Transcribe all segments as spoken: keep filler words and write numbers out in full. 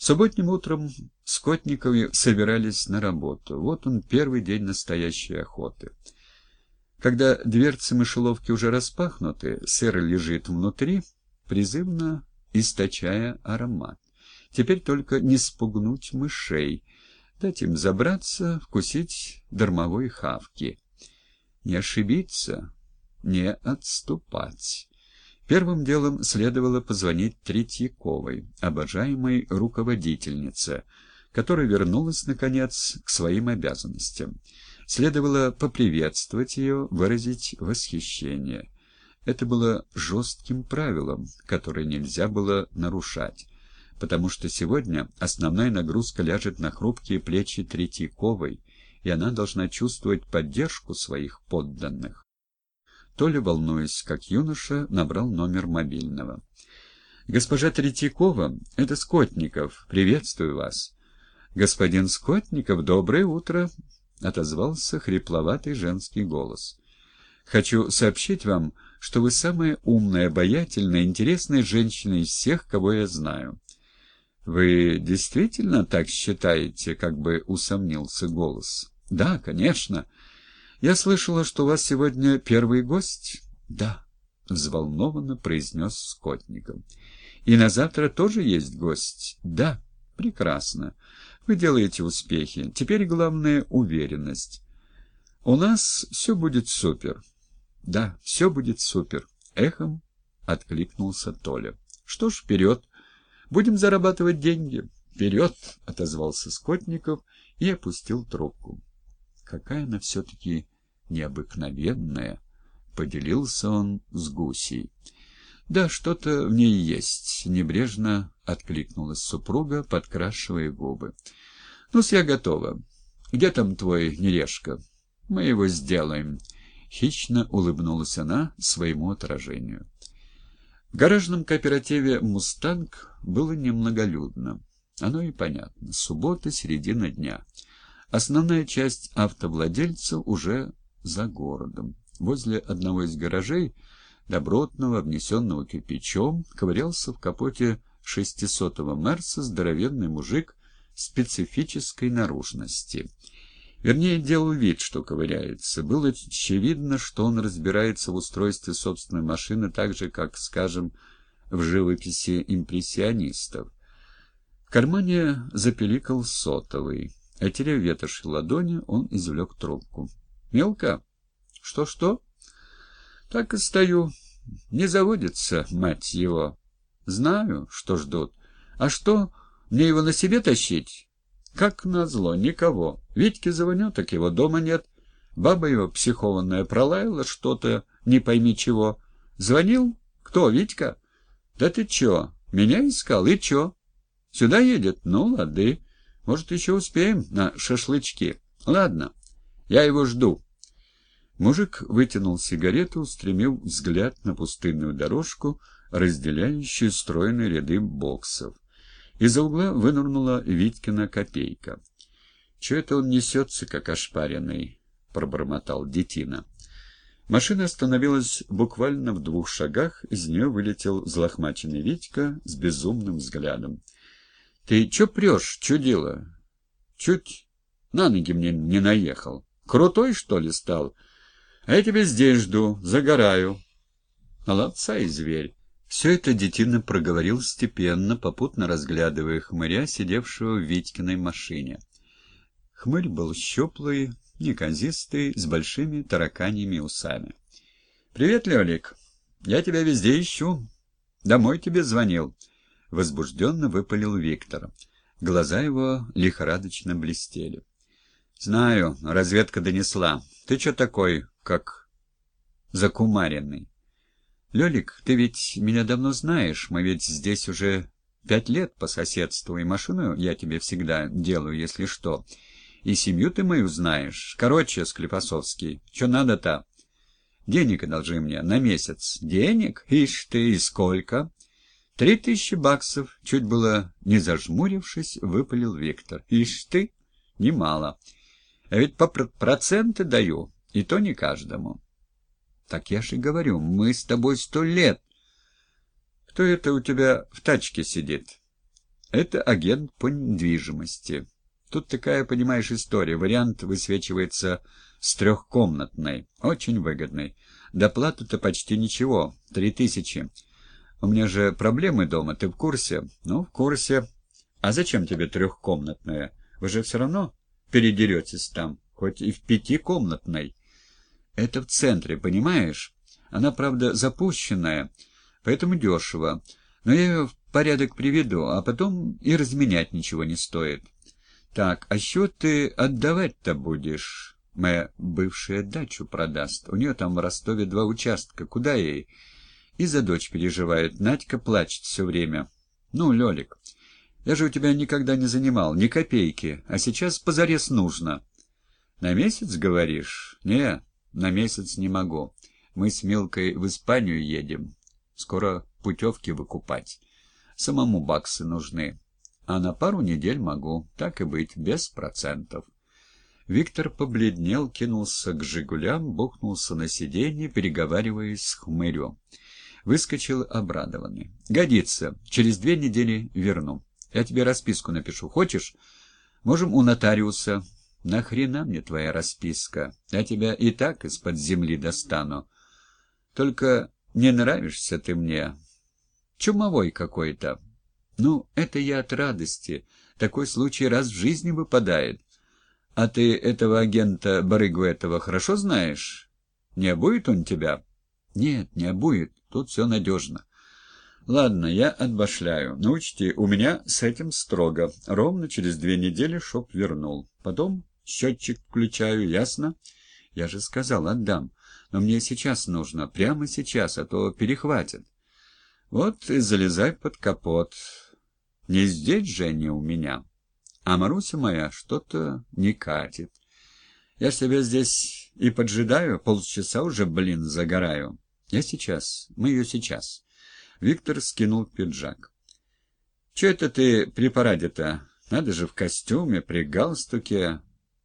Субботним утром Скотниковы собирались на работу. Вот он, первый день настоящей охоты. Когда дверцы мышеловки уже распахнуты, сыр лежит внутри, призывно источая аромат. Теперь только не спугнуть мышей, дать им забраться, вкусить дармовой хавки. Не ошибиться, не отступать. Первым делом следовало позвонить Третьяковой, обожаемой руководительнице, которая вернулась, наконец, к своим обязанностям. Следовало поприветствовать ее, выразить восхищение. Это было жестким правилом, которое нельзя было нарушать, потому что сегодня основная нагрузка ляжет на хрупкие плечи Третьяковой, и она должна чувствовать поддержку своих подданных. Толя, волнуясь, как юноша, набрал номер мобильного. «Госпожа Третьякова, это Скотников. Приветствую вас». «Господин Скотников, доброе утро», — отозвался хрипловатый женский голос. «Хочу сообщить вам, что вы самая умная, обаятельная, интересная женщина из всех, кого я знаю». «Вы действительно так считаете?» — как бы усомнился голос. «Да, конечно. Я слышала, что у вас сегодня первый гость?» «Да», — взволнованно произнес Скотников. «И на завтра тоже есть гость?» «Да». «Прекрасно. Вы делаете успехи. Теперь главное — уверенность. У нас все будет супер». «Да, все будет супер», — эхом откликнулся Толя. «Что ж, вперед. Будем зарабатывать деньги». «Вперед», — отозвался Скотников и опустил трубку. «Какая она все-таки необыкновенная», — поделился он с Гусей. «Да, что-то в ней есть», — небрежно откликнулась супруга, подкрашивая губы. «Ну-с, я готова. Где там твой Нерешка? Мы его сделаем», — хищно улыбнулась она своему отражению. В гаражном кооперативе «Мустанг» было немноголюдно. Оно и понятно. Суббота, середина дня. Основная часть автовладельцев уже за городом. Возле одного из гаражей, добротного, обнесенного кирпичом, ковырялся в капоте шестисотого Мерса здоровенный мужик специфической наружности. Вернее, делал вид, что ковыряется. Было очевидно, что он разбирается в устройстве собственной машины так же, как, скажем, в живописи импрессионистов. В кармане запеликал сотовый. Отерев ветошь ладони, он извлек трубку. «Мелко? Что-что?» «Так и стою. Не заводится, мать его. Знаю, что ждут. А что, мне его на себе тащить?» «Как назло, никого. Витьке звоню, так его дома нет. Баба его психованная пролаяла что-то, не пойми чего. Звонил? Кто, Витька? Да ты чё, меня искал, и чё? Сюда едет? Ну, лады. Может, еще успеем на шашлычки. Ладно, я его жду». Мужик вытянул сигарету, устремил взгляд на пустынную дорожку, разделяющую стройные ряды боксов. Из-за угла вынырнула Витькина копейка. «Чё это он несется, как ошпаренный?» — пробормотал детина. Машина остановилась буквально в двух шагах, из нее вылетел взлохмаченный Витька с безумным взглядом. «Ты чё прёшь, чудило? Чуть на ноги мне не наехал. Крутой, что ли, стал? А я тебя здесь жду, загораю». «Молодца и зверь». Все это детина проговорил степенно, попутно разглядывая хмыря, сидевшего в Витькиной машине. Хмырь был щуплый, неказистый, с большими тараканьими усами. «Привет, Лёлик. Я тебя везде ищу. Домой тебе звонил». Возбужденно выпалил Виктор. Глаза его лихорадочно блестели. «Знаю, разведка донесла. Ты чё такой, как закумаренный?» «Лёлик, ты ведь меня давно знаешь, мы ведь здесь уже пять лет по соседству, и машину я тебе всегда делаю, если что. И семью ты мою знаешь. Короче, Склифосовский, что надо-то? Денег одолжи мне на месяц». «Денег? Ишь ты, и сколько?» «Три тысячи баксов», — чуть было не зажмурившись, выпалил Виктор. «Ишь ты, немало. А ведь по проценты даю, и то не каждому». «Так я же говорю, мы с тобой сто лет». «Кто это у тебя в тачке сидит?» Это агент по недвижимости. Тут такая, понимаешь, история. Вариант высвечивается с трехкомнатной. Очень выгодный. Доплата-то почти ничего. Три тысячи. У меня же проблемы дома, ты в курсе? Ну, в курсе. А зачем тебе трехкомнатная? Вы же все равно передеретесь там, хоть и в пятикомнатной. Это в центре, понимаешь? Она, правда, запущенная, поэтому дешево. Но я ее в порядок приведу, а потом и разменять ничего не стоит. Так, а что ты отдавать-то будешь? Моя бывшая дачу продаст. У нее там в Ростове два участка. Куда ей? И за дочь переживает. Надька плачет все время. Ну, Лёлик, я же у тебя никогда не занимал, ни копейки, а сейчас позарез нужно. На месяц, говоришь? Не, на месяц не могу. Мы с Милкой в Испанию едем. Скоро путевки выкупать. Самому баксы нужны. А на пару недель могу, так и быть, без процентов. Виктор побледнел, кинулся к «Жигулям», бухнулся на сиденье, переговариваясь с хмырем. Выскочил обрадованный. «Годится. Через две недели верну. Я тебе расписку напишу. Хочешь? Можем у нотариуса». «Нахрена мне твоя расписка? Я тебя и так из-под земли достану. Только не нравишься ты мне. Чумовой какой-то». «Ну, это я от радости. Такой случай раз в жизни выпадает. А ты этого агента, барыгу этого, хорошо знаешь? Не обует он тебя?» «Нет, не обует. Тут все надежно». «Ладно, я отбашляю. Но учти, у меня с этим строго. Ровно через две недели шоп вернул. Потом счетчик включаю, ясно?» «Я же сказал, отдам. Но мне сейчас нужно, прямо сейчас, а то перехватят». «Вот и залезай под капот. Не здесь же они у меня. А Маруся моя что-то не катит. Я себя здесь и поджидаю, полчаса уже, блин, загораю. Я сейчас, мы ее сейчас». Виктор скинул пиджак. «Че это ты при параде-то? Надо же в костюме, при галстуке.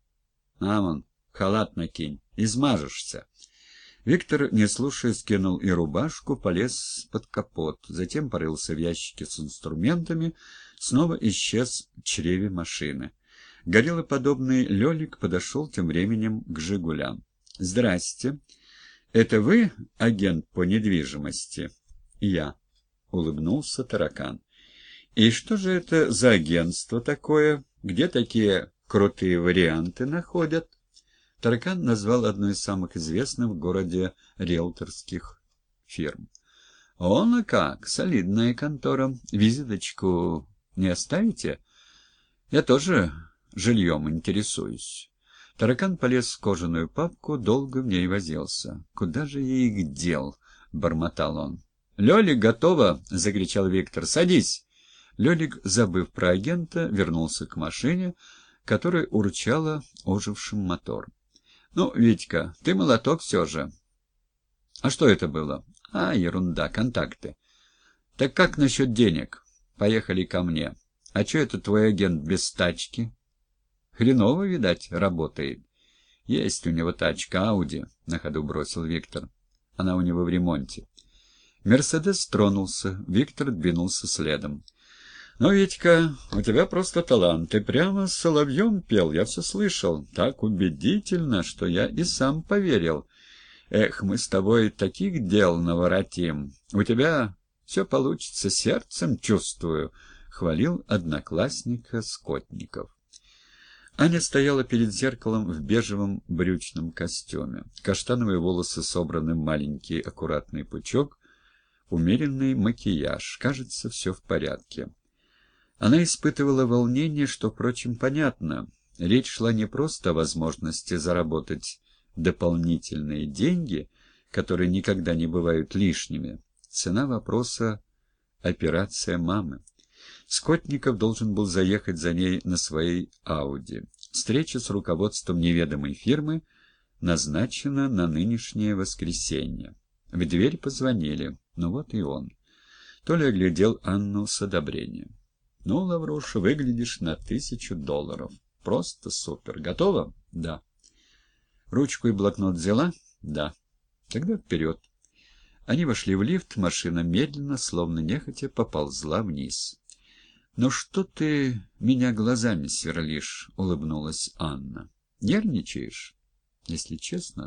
А вон, халат накинь, измажешься». Виктор, не слушая, скинул и рубашку, полез под капот, затем порылся в ящике с инструментами, снова исчез в чреве машины. Гориллоподобный Лёлик подошел тем временем к «Жигулям». «Здрасте. Это вы агент по недвижимости?» «Я», — улыбнулся таракан. «И что же это за агентство такое? Где такие крутые варианты находят?» Таракан назвал одну из самых известных в городе риэлторских фирм. «Он, а как? Солидная контора. Визиточку не оставите? Я тоже жильем интересуюсь». Таракан полез в кожаную папку, долго в ней возился. «Куда же я их дел?» — бормотал он. «Лёлик, готово!» — закричал Виктор. «Садись!» Лёлик, забыв про агента, вернулся к машине, которая урчала ожившим мотором. «Ну, Витька, ты молоток все же». «А что это было?» «А, ерунда, контакты». «Так как насчет денег?» «Поехали ко мне». «А что это твой агент без тачки?» «Хреново, видать, работает». «Есть у него тачка, Ауди», — на ходу бросил Виктор. «Она у него в ремонте». Мерседес тронулся, Виктор двинулся следом. «Ну, Витька, у тебя просто талант. Ты прямо с соловьем пел, я все слышал. Так убедительно, что я и сам поверил. Эх, мы с тобой таких дел наворотим. У тебя все получится, сердцем чувствую», — хвалил одноклассника Скотников. Аня стояла перед зеркалом в бежевом брючном костюме. Каштановые волосы собраны в маленький аккуратный пучок, умеренный макияж. Кажется, все в порядке. Она испытывала волнение, что, впрочем, понятно. Речь шла не просто о возможности заработать дополнительные деньги, которые никогда не бывают лишними. Цена вопроса — операция мамы. Скотников должен был заехать за ней на своей «Ауди». Встреча с руководством неведомой фирмы назначена на нынешнее воскресенье. В дверь позвонили. Ну вот и он. Толя оглядел Анну с одобрением. «Ну, Лавруша, выглядишь на тысячу долларов. Просто супер. Готова?» «Да». «Ручку и блокнот взяла?» «Да». «Тогда вперед». Они вошли в лифт, машина медленно, словно нехотя, поползла вниз. «Ну что ты меня глазами сверлишь?» — улыбнулась Анна. «Нервничаешь?» «Если честно,